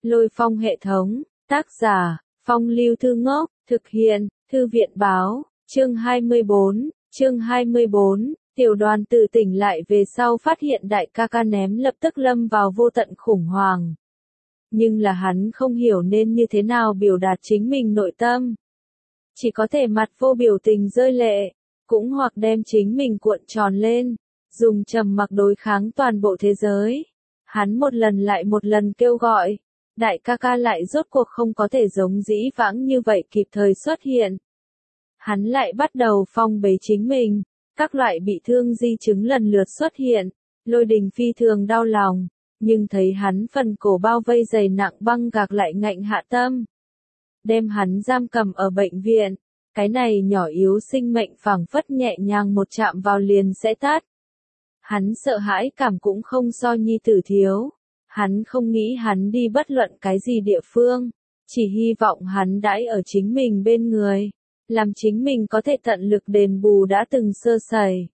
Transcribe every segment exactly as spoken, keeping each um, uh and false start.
Lôi Phong hệ thống, tác giả, Phong Lưu Thư Ngốc, thực hiện, Thư viện báo, chương hai mươi bốn, chương hai mươi bốn, tiểu đoàn tử tỉnh lại về sau phát hiện đại ca ca ném lập tức lâm vào vô tận khủng hoảng. Nhưng là hắn không hiểu nên như thế nào biểu đạt chính mình nội tâm. Chỉ có thể mặt vô biểu tình rơi lệ, cũng hoặc đem chính mình cuộn tròn lên, dùng trầm mặc đối kháng toàn bộ thế giới. Hắn một lần lại một lần kêu gọi, đại ca ca lại rốt cuộc không có thể giống dĩ vãng như vậy kịp thời xuất hiện. Hắn lại bắt đầu phong bế chính mình, các loại bị thương di chứng lần lượt xuất hiện, Lôi Đình phi thường đau lòng, nhưng thấy hắn phần cổ bao vây dày nặng băng gạc lại ngạnh hạ tâm. Đem hắn giam cầm ở bệnh viện, cái này nhỏ yếu sinh mệnh phảng phất nhẹ nhàng một chạm vào liền sẽ tắt. Hắn sợ hãi cảm cũng không so nhi tử thiếu. Hắn không nghĩ hắn đi bất luận cái gì địa phương, chỉ hy vọng hắn đãi ở chính mình bên người, làm chính mình có thể tận lực đền bù đã từng sơ sẩy.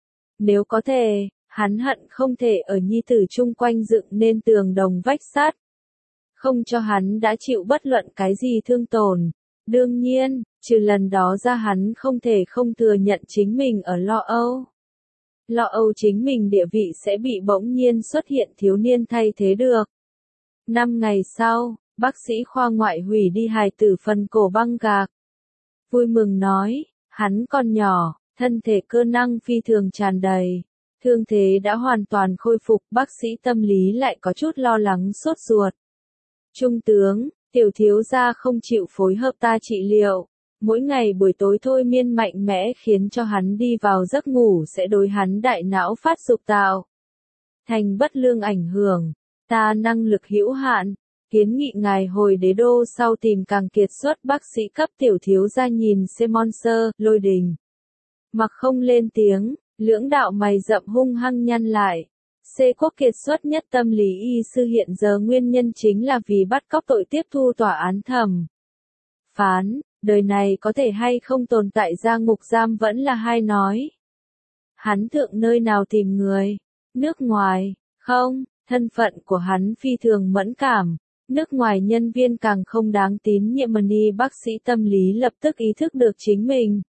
Nếu có thể, hắn hận không thể ở nhi tử chung quanh dựng nên tường đồng vách sắt, không cho hắn đã chịu bất luận cái gì thương tổn. Đương nhiên, trừ lần đó ra hắn không thể không thừa nhận chính mình ở lo âu. Lo âu chính mình địa vị sẽ bị bỗng nhiên xuất hiện thiếu niên thay thế được. Năm ngày sau, bác sĩ khoa ngoại hủy đi hài tử phần cổ băng gạc. Vui mừng nói, hắn còn nhỏ, thân thể cơ năng phi thường tràn đầy. Thương thế đã hoàn toàn khôi phục, bác sĩ tâm lý lại có chút lo lắng sốt ruột. Trung tướng, tiểu thiếu gia không chịu phối hợp ta trị liệu. Mỗi ngày buổi tối thôi miên mạnh mẽ khiến cho hắn đi vào giấc ngủ sẽ đối hắn đại não phát dục tạo thành bất lương ảnh hưởng. Ta năng lực hữu hạn, kiến nghị ngài hồi đế đô sau tìm càng kiệt xuất bác sĩ cấp tiểu thiếu gia nhìn xem Monster, Lôi Đình. Mặc không lên tiếng, lưỡng đạo mày rậm hung hăng nhăn lại. C quốc kiệt xuất nhất tâm lý y sư hiện giờ nguyên nhân chính là vì bắt cóc tội tiếp thu tòa án thẩm phán. Đời này có thể hay không tồn tại ra ngục giam vẫn là hai nói. Hắn thượng nơi nào tìm người? Nước ngoài, không, thân phận của hắn phi thường mẫn cảm. Nước ngoài nhân viên càng không đáng tín nhiệm. Mani bác sĩ tâm lý lập tức ý thức được chính mình.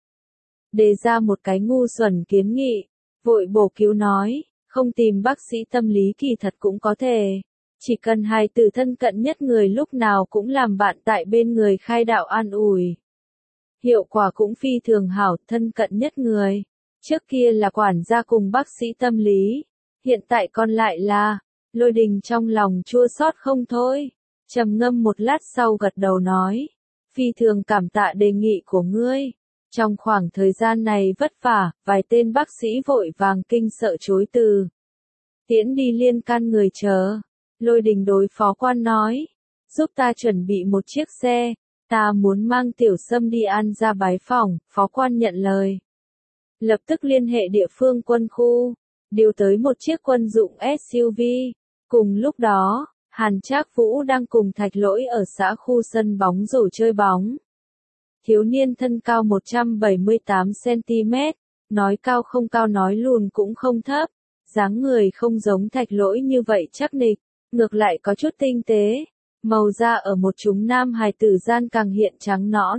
Đề ra một cái ngu xuẩn kiến nghị, vội bổ cứu nói, không tìm bác sĩ tâm lý kỳ thật cũng có thể. Chỉ cần hài tử thân cận nhất người lúc nào cũng làm bạn tại bên người khai đạo an ủi. Hiệu quả cũng phi thường hảo, thân cận nhất người. Trước kia là quản gia cùng bác sĩ tâm lý, hiện tại còn lại là, Lôi Đình trong lòng chua xót không thôi. Trầm ngâm một lát sau gật đầu nói, phi thường cảm tạ đề nghị của ngươi. Trong khoảng thời gian này vất vả, vài tên bác sĩ vội vàng kinh sợ chối từ. Tiễn đi liên can người chờ. Lôi Đình đối phó quan nói, giúp ta chuẩn bị một chiếc xe. Ta muốn mang tiểu sâm đi ăn ra bái phỏng, phó quan nhận lời. Lập tức liên hệ địa phương quân khu, điều tới một chiếc quân dụng ét u vê. Cùng lúc đó, Hàn Trác Vũ đang cùng Thạch Lỗi ở xã khu sân bóng rổ chơi bóng. Thiếu niên thân cao một trăm bảy mươi tám xăng-ti-mét, nói cao không cao nói lùn cũng không thấp, dáng người không giống Thạch Lỗi như vậy chắc nịch, ngược lại có chút tinh tế. Màu da ở một chúng nam hài tử gian càng hiện trắng nõn.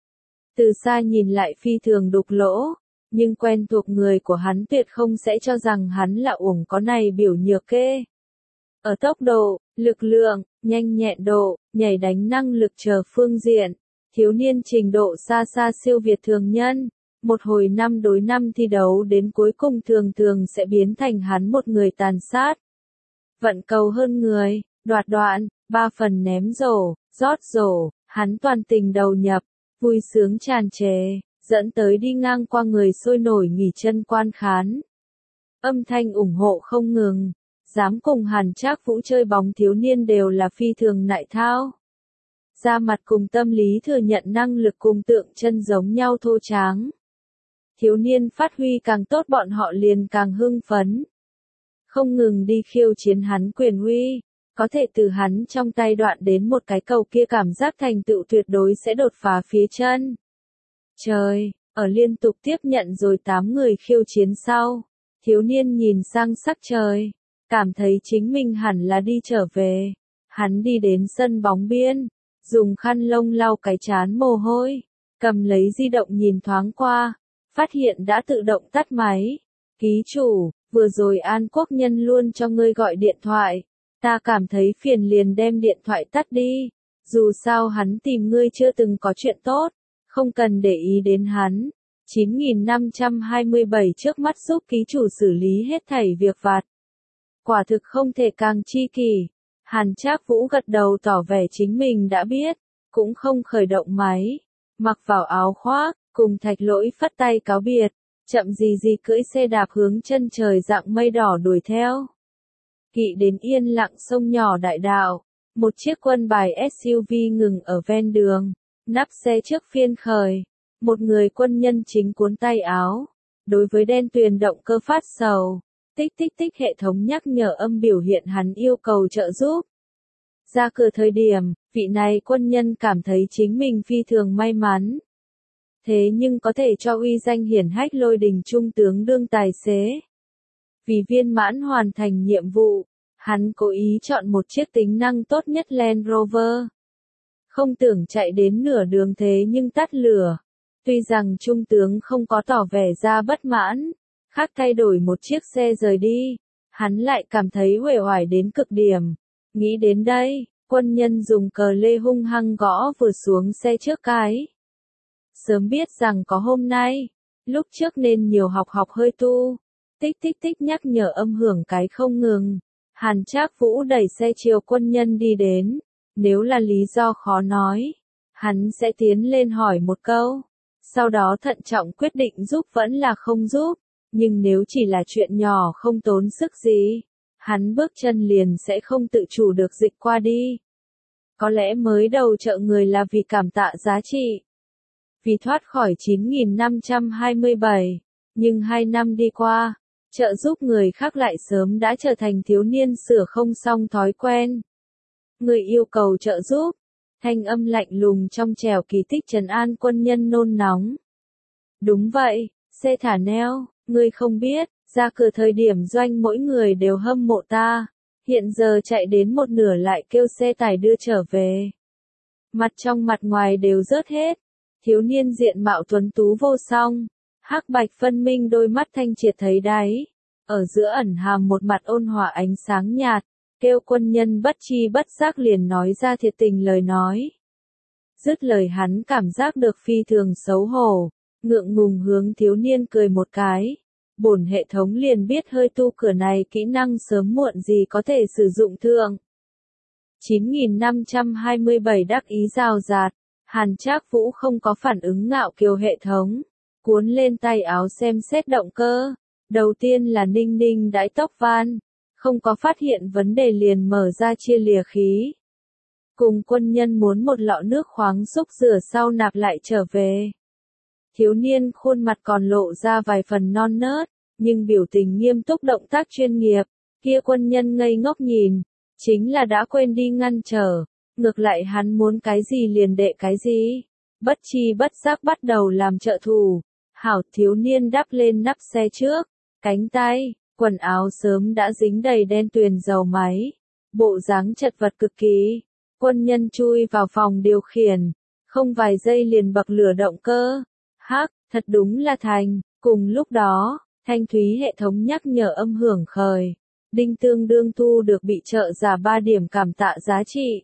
Từ xa nhìn lại phi thường đục lỗ, nhưng quen thuộc người của hắn tuyệt không sẽ cho rằng hắn là uổng có này biểu nhược kê. Ở tốc độ, lực lượng, nhanh nhẹn độ, nhảy đánh năng lực chờ phương diện, thiếu niên trình độ xa xa siêu việt thường nhân. Một hồi năm đối năm thi đấu đến cuối cùng thường thường sẽ biến thành hắn một người tàn sát. Vận cầu hơn người, đoạt đoạn. Ba phần ném rổ, rót rổ, hắn toàn tình đầu nhập, vui sướng tràn trề, dẫn tới đi ngang qua người sôi nổi nghỉ chân quan khán. Âm thanh ủng hộ không ngừng, dám cùng Hàn Trác Vũ chơi bóng thiếu niên đều là phi thường nại thao. Da mặt cùng tâm lý thừa nhận năng lực cùng tượng chân giống nhau thô tráng. Thiếu niên phát huy càng tốt bọn họ liền càng hưng phấn. Không ngừng đi khiêu chiến hắn quyền uy. Có thể từ hắn trong tay đoạn đến một cái cầu kia cảm giác thành tựu tuyệt đối sẽ đột phá phía chân. Trời, ở liên tục tiếp nhận rồi tám người khiêu chiến sau, thiếu niên nhìn sang sắc trời, cảm thấy chính mình hẳn là đi trở về. Hắn đi đến sân bóng biên, dùng khăn lông lau cái trán mồ hôi, cầm lấy di động nhìn thoáng qua, phát hiện đã tự động tắt máy. Ký chủ, vừa rồi An Quốc Nhân luôn cho ngươi gọi điện thoại, ta cảm thấy phiền liền đem điện thoại tắt đi, dù sao hắn tìm ngươi chưa từng có chuyện tốt, không cần để ý đến hắn. chín nghìn năm trăm hai mươi bảy trước mắt giúp ký chủ xử lý hết thảy việc vặt. Quả thực không thể càng chi kỷ. Hàn Trác Vũ gật đầu tỏ vẻ chính mình đã biết, cũng không khởi động máy, mặc vào áo khoác, cùng Thạch Lỗi phất tay cáo biệt, chậm gì gì cưỡi xe đạp hướng chân trời dạng mây đỏ đuổi theo. Kỵ đến yên lặng sông nhỏ đại đạo, một chiếc quân bài ét u vê ngừng ở ven đường, nắp xe trước phiên khởi, một người quân nhân chính cuốn tay áo, đối với đen tuyền động cơ phát sầu. Tích tích tích hệ thống nhắc nhở âm biểu hiện hắn yêu cầu trợ giúp. Ra cửa thời điểm, vị này quân nhân cảm thấy chính mình phi thường may mắn. Thế nhưng có thể cho uy danh hiển hách Lôi Đình trung tướng đương tài xế. Vì viên mãn hoàn thành nhiệm vụ, hắn cố ý chọn một chiếc tính năng tốt nhất Land Rover. Không tưởng chạy đến nửa đường thế nhưng tắt lửa. Tuy rằng trung tướng không có tỏ vẻ ra bất mãn, khác thay đổi một chiếc xe rời đi, hắn lại cảm thấy uể oải đến cực điểm. Nghĩ đến đây, quân nhân dùng cờ lê hung hăng gõ vừa xuống xe trước cái. Sớm biết rằng có hôm nay, lúc trước nên nhiều học học hơi tu. Tích tích tích nhắc nhở âm hưởng cái không ngừng. Hàn Trác Vũ đẩy xe chiều quân nhân đi đến, nếu là lý do khó nói, hắn sẽ tiến lên hỏi một câu, sau đó thận trọng quyết định giúp vẫn là không giúp. Nhưng nếu chỉ là chuyện nhỏ không tốn sức gì, hắn bước chân liền sẽ không tự chủ được dịch qua đi. Có lẽ mới đầu trợ người là vì cảm tạ giá trị, vì thoát khỏi chín nghìn năm trăm hai mươi bảy, nhưng hai năm đi qua, trợ giúp người khác lại sớm đã trở thành thiếu niên sửa không xong thói quen. Người yêu cầu trợ giúp, thanh âm lạnh lùng trong trẻo kỳ tích trấn an quân nhân nôn nóng. Đúng vậy, xe thả neo. Ngươi không biết, ra cửa thời điểm doanh mỗi người đều hâm mộ ta, hiện giờ chạy đến một nửa lại kêu xe tải đưa trở về. Mặt trong mặt ngoài đều rớt hết, thiếu niên diện mạo tuấn tú vô song, hắc bạch phân minh đôi mắt thanh triệt thấy đáy, ở giữa ẩn hàm một mặt ôn hòa ánh sáng nhạt, kêu quân nhân bất chi bất giác liền nói ra thiệt tình lời nói. Dứt lời hắn cảm giác được phi thường xấu hổ. Ngượng ngùng hướng thiếu niên cười một cái, bổn hệ thống liền biết hơi tu cửa này kỹ năng sớm muộn gì có thể sử dụng thượng. chín nghìn năm trăm hai mươi bảy đắc ý rào rạt, Hàn Trác Vũ không có phản ứng ngạo kiều hệ thống, cuốn lên tay áo xem xét động cơ, đầu tiên là ninh ninh đãi tóc van, không có phát hiện vấn đề liền mở ra chia lìa khí. Cùng quân nhân muốn một lọ nước khoáng xúc rửa sau nạp lại trở về. Thiếu niên khuôn mặt còn lộ ra vài phần non nớt, nhưng biểu tình nghiêm túc động tác chuyên nghiệp, kia quân nhân ngây ngốc nhìn, chính là đã quên đi ngăn trở, ngược lại hắn muốn cái gì liền đệ cái gì, bất chi bất giác bắt đầu làm trợ thủ. Hảo, thiếu niên đắp lên nắp xe trước, cánh tay, quần áo sớm đã dính đầy đen tuyền dầu máy, bộ dáng chật vật cực kỳ. Quân nhân chui vào phòng điều khiển, không vài giây liền bật lửa động cơ. Hắc, thật đúng là thành. Cùng lúc đó, thanh thúy hệ thống nhắc nhở âm hưởng khởi. Đinh tương đương thu được bị trợ giả ba điểm cảm tạ giá trị.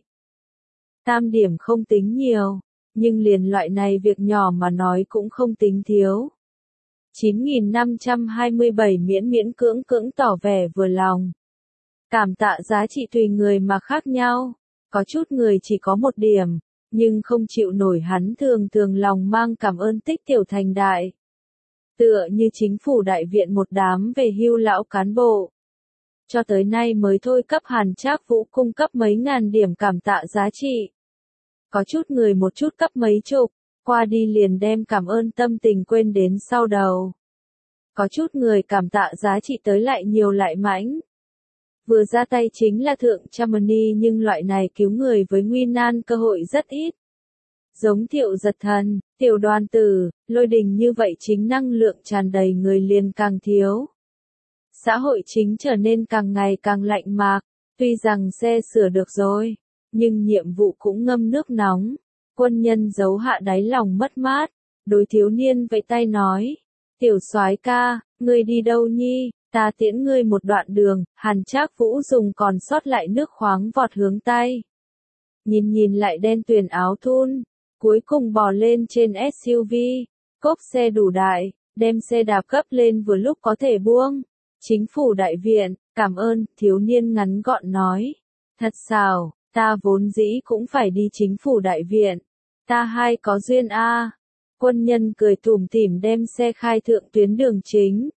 Tam điểm không tính nhiều, nhưng liền loại này việc nhỏ mà nói cũng không tính thiếu. chín nghìn năm trăm hai mươi bảy miễn miễn cưỡng cưỡng tỏ vẻ vừa lòng. Cảm tạ giá trị tùy người mà khác nhau, có chút người chỉ có một điểm, nhưng không chịu nổi hắn thường thường lòng mang cảm ơn tích tiểu thành đại. Tựa như chính phủ đại viện một đám về hưu lão cán bộ. Cho tới nay mới thôi cấp Hàn Trác Vũ cung cấp mấy ngàn điểm cảm tạ giá trị. Có chút người một chút cấp mấy chục, qua đi liền đem cảm ơn tâm tình quên đến sau đầu. Có chút người cảm tạ giá trị tới lại nhiều lại mãnh. Vừa ra tay chính là thượng trăm money, nhưng loại này cứu người với nguy nan cơ hội rất ít. Giống Thiệu Giật Thần, Tiểu Đoàn Tử, Lôi Đình như vậy chính năng lượng tràn đầy người liền càng thiếu. Xã hội chính trở nên càng ngày càng lạnh mạc, Tuy rằng xe sửa được rồi, nhưng nhiệm vụ cũng ngâm nước nóng. Quân nhân giấu hạ đáy lòng mất mát, đối thiếu niên vẫy tay nói, tiểu soái ca, ngươi đi đâu nhi, ta tiễn ngươi một đoạn đường. Hàn Trác Vũ dùng còn sót lại nước khoáng vọt hướng tay. Nhìn nhìn lại đen tuyền áo thun, cuối cùng bò lên trên ét u vê, cốp xe đủ đại, đem xe đạp cấp lên vừa lúc có thể buông. Chính phủ đại viện, cảm ơn, thiếu niên ngắn gọn nói. Thật xào, ta vốn dĩ cũng phải đi chính phủ đại viện. Ta hai có duyên a. Quân nhân cười tủm tỉm đem xe khai thượng tuyến đường chính.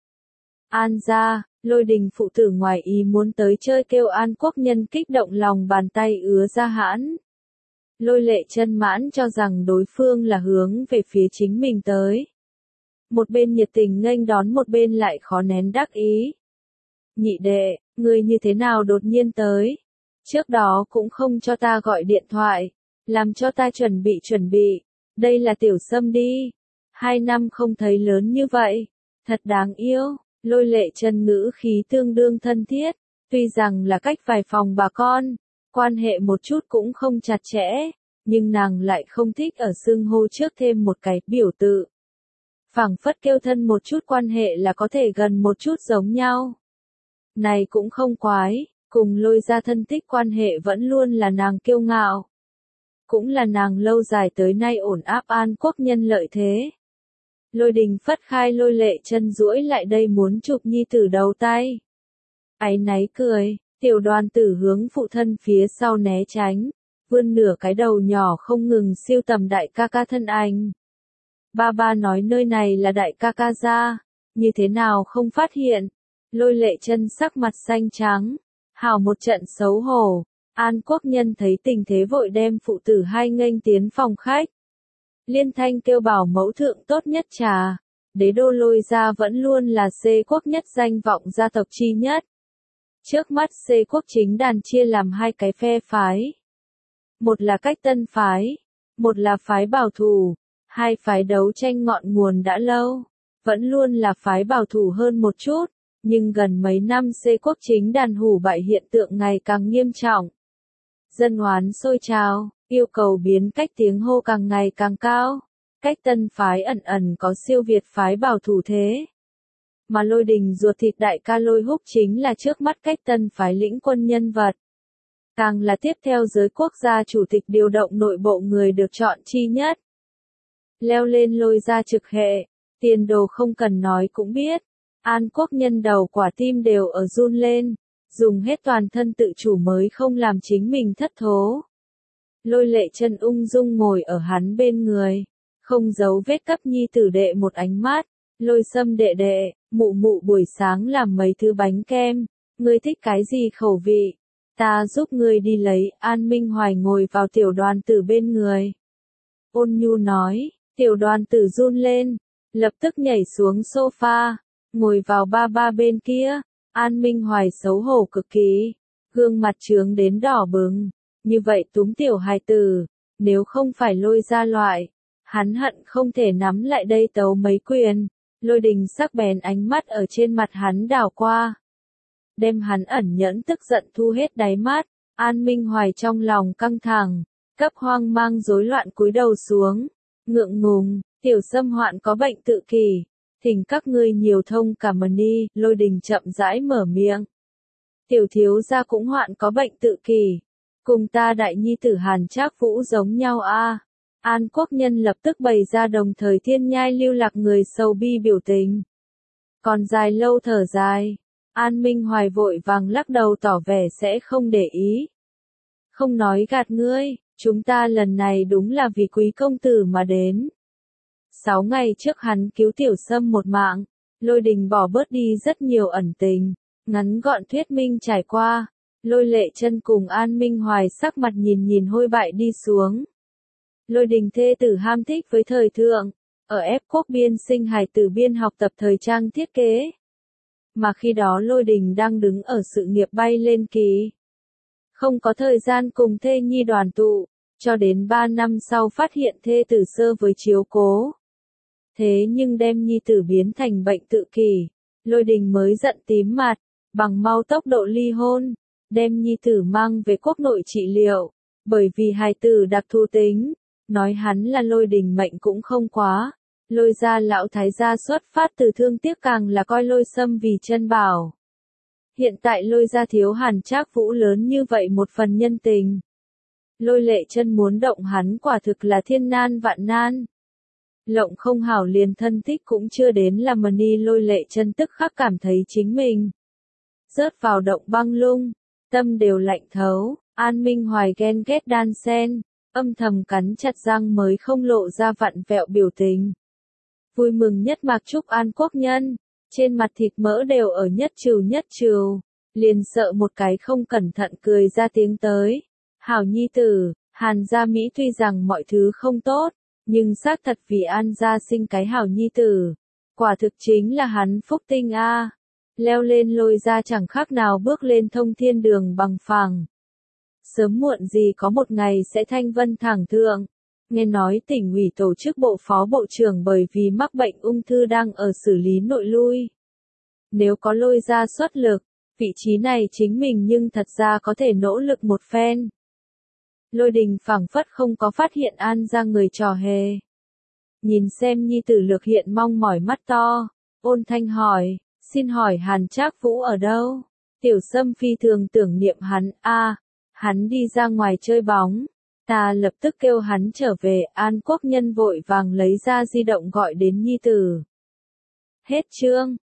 An ra, Lôi Đình phụ tử ngoài ý muốn tới chơi kêu An Quốc nhân kích động lòng bàn tay ứa ra hãn. Lôi Lệ Chân mãn cho rằng đối phương là hướng về phía chính mình tới. Một bên nhiệt tình nghênh đón, một bên lại khó nén đắc ý. Nhị đệ, ngươi như thế nào đột nhiên tới? Trước đó cũng không cho ta gọi điện thoại, làm cho ta chuẩn bị chuẩn bị. Đây là Tiểu Sâm đi. Hai năm không thấy lớn như vậy. Thật đáng yêu. Lôi Lệ Chân ngữ khí tương đương thân thiết. Tuy rằng là cách vài phòng bà con, quan hệ một chút cũng không chặt chẽ, nhưng nàng lại không thích ở xưng hô trước thêm một cái biểu tự. Phảng phất kêu thân một chút quan hệ là có thể gần một chút giống nhau. Này cũng không quái, cùng Lôi gia thân thích quan hệ vẫn luôn là nàng kiêu ngạo. Cũng là nàng lâu dài tới nay ổn áp An Quốc nhân lợi thế. Lôi Đình phất khai Lôi Lệ Chân duỗi lại đây muốn chụp nhi tử đầu tay. Áy náy cười, Tiểu Đoàn Tử hướng phụ thân phía sau né tránh, vươn nửa cái đầu nhỏ không ngừng siêu tầm đại ca ca thân ảnh. Ba ba nói nơi này là đại ca ca gia, như thế nào không phát hiện. Lôi Lệ Chân sắc mặt xanh trắng, hào một trận xấu hổ. An Quốc nhân thấy tình thế vội đem phụ tử hai nghênh tiến phòng khách. Liên thanh kêu bảo mẫu thượng tốt nhất trà. Đế đô Lôi gia vẫn luôn là xê quốc nhất danh vọng gia tộc chi nhất. Trước mắt xê quốc chính đàn chia làm hai cái phe phái. Một là cách tân phái, một là phái bảo thủ. Hai phái đấu tranh ngọn nguồn đã lâu, vẫn luôn là phái bảo thủ hơn một chút, nhưng gần mấy năm xê quốc chính đàn hủ bại hiện tượng ngày càng nghiêm trọng. Dân oán sôi trào, yêu cầu biến cách tiếng hô càng ngày càng cao, cách tân phái ẩn ẩn có siêu việt phái bảo thủ thế. Mà Lôi Đình ruột thịt đại ca Lôi Húc chính là trước mắt cách tân phái lĩnh quân nhân vật. Càng là tiếp theo giới quốc gia chủ tịch điều động nội bộ người được chọn chi nhất. Leo lên Lôi gia trực hệ, tiền đồ không cần nói cũng biết. An Quốc nhân đầu quả tim đều ở run lên, dùng hết toàn thân tự chủ mới không làm chính mình thất thố. Lôi Lệ Chân ung dung ngồi ở hắn bên người, không giấu vết cấp nhi tử đệ một ánh mắt. Lôi Sâm đệ đệ, mụ mụ buổi sáng làm mấy thứ bánh kem, ngươi thích cái gì khẩu vị? Ta giúp ngươi đi lấy. An Minh Hoài ngồi vào Tiểu Đoàn Tử bên người. Ôn nhu nói. Tiểu Đoàn Tử run lên, lập tức nhảy xuống sofa, ngồi vào ba ba bên kia. An Minh Hoài xấu hổ cực kỳ, gương mặt trướng đến đỏ bừng. Như vậy túm tiểu hài tử, nếu không phải Lôi gia loại, hắn hận không thể nắm lại đây tấu mấy quyền. Lôi Đình sắc bén ánh mắt ở trên mặt hắn đảo qua, đem hắn ẩn nhẫn tức giận thu hết đáy mắt. An Minh Hoài trong lòng căng thẳng, cấp hoang mang rối loạn cúi đầu xuống. Ngượng ngùng, Tiểu Sâm hoạn có bệnh tự kỷ, thỉnh các ngươi nhiều thông cảm ơn đi. Lôi Đình chậm rãi mở miệng. Tiểu thiếu gia cũng hoạn có bệnh tự kỷ, cùng ta đại nhi tử Hàn Trác Vũ giống nhau a. À. An Quốc nhân lập tức bày ra đồng thời thiên nhai lưu lạc người sầu bi biểu tình. Còn dài lâu thở dài, An Minh Hoài vội vàng lắc đầu tỏ vẻ sẽ không để ý. Không nói gạt ngươi, chúng ta lần này đúng là vì quý công tử mà đến. Sáu ngày trước hắn cứu Tiểu Sâm một mạng, Lôi Đình bỏ bớt đi rất nhiều ẩn tình, ngắn gọn thuyết minh trải qua. Lôi Lệ Chân cùng An Minh Hoài sắc mặt nhìn nhìn hôi bại đi xuống. Lôi Đình thê tử ham thích với thời thượng, ở ép quốc biên sinh hài tử biên học tập thời trang thiết kế. Mà khi đó Lôi Đình đang đứng ở sự nghiệp bay lên kỳ. Không có thời gian cùng thê nhi đoàn tụ, cho đến ba năm sau phát hiện thê tử sơ với chiếu cố. Thế nhưng đem nhi tử biến thành bệnh tự kỷ, Lôi Đình mới giận tím mặt, bằng mau tốc độ ly hôn. đem nhi tử mang về quốc nội trị liệu, bởi vì hài tử đặc thù tính, nói hắn là Lôi Đình mệnh cũng không quá. Lôi gia lão thái gia xuất phát từ thương tiếc càng là coi Lôi Sâm vì chân bảo. Hiện tại Lôi gia thiếu Hàn Trác Vũ lớn như vậy một phần nhân tình. Lôi Lệ Chân muốn động hắn quả thực là thiên nan vạn nan. Lộng không hảo liền thân thích cũng chưa đến là mà ni Lôi Lệ Chân tức khắc cảm thấy chính mình rớt vào động băng lung, tâm đều lạnh thấu. An Minh Hoài ghen ghét đan sen, âm thầm cắn chặt răng mới không lộ ra vặn vẹo biểu tình. Vui mừng nhất Mạc Trúc An quốc nhân, trên mặt thịt mỡ đều ở nhất trừ nhất trừ, liền sợ một cái không cẩn thận cười ra tiếng tới. Hảo nhi tử, Hàn gia Mỹ tuy rằng mọi thứ không tốt, nhưng xác thật vì An gia sinh cái hảo nhi tử. Quả thực chính là hắn phúc tinh a. Leo lên Lôi gia chẳng khác nào bước lên thông thiên đường bằng phẳng. Sớm muộn gì có một ngày sẽ thanh vân thẳng thượng. Nghe nói tỉnh ủy tổ chức bộ phó bộ trưởng bởi vì mắc bệnh ung thư đang ở xử lý nội lui. Nếu có Lôi gia xuất lực, vị trí này chính mình nhưng thật ra có thể nỗ lực một phen. Lôi Đình phảng phất không có phát hiện An gia người trò hề. Nhìn xem nhi tử Lược Hiện mong mỏi mắt to, ôn thanh hỏi, xin hỏi Hàn Trác Vũ ở đâu? Tiểu Sâm phi thường tưởng niệm hắn, a, hắn đi ra ngoài chơi bóng. Ta lập tức kêu hắn trở về. An quốc nhân vội vàng lấy ra di động gọi đến nhi tử. Hết chương.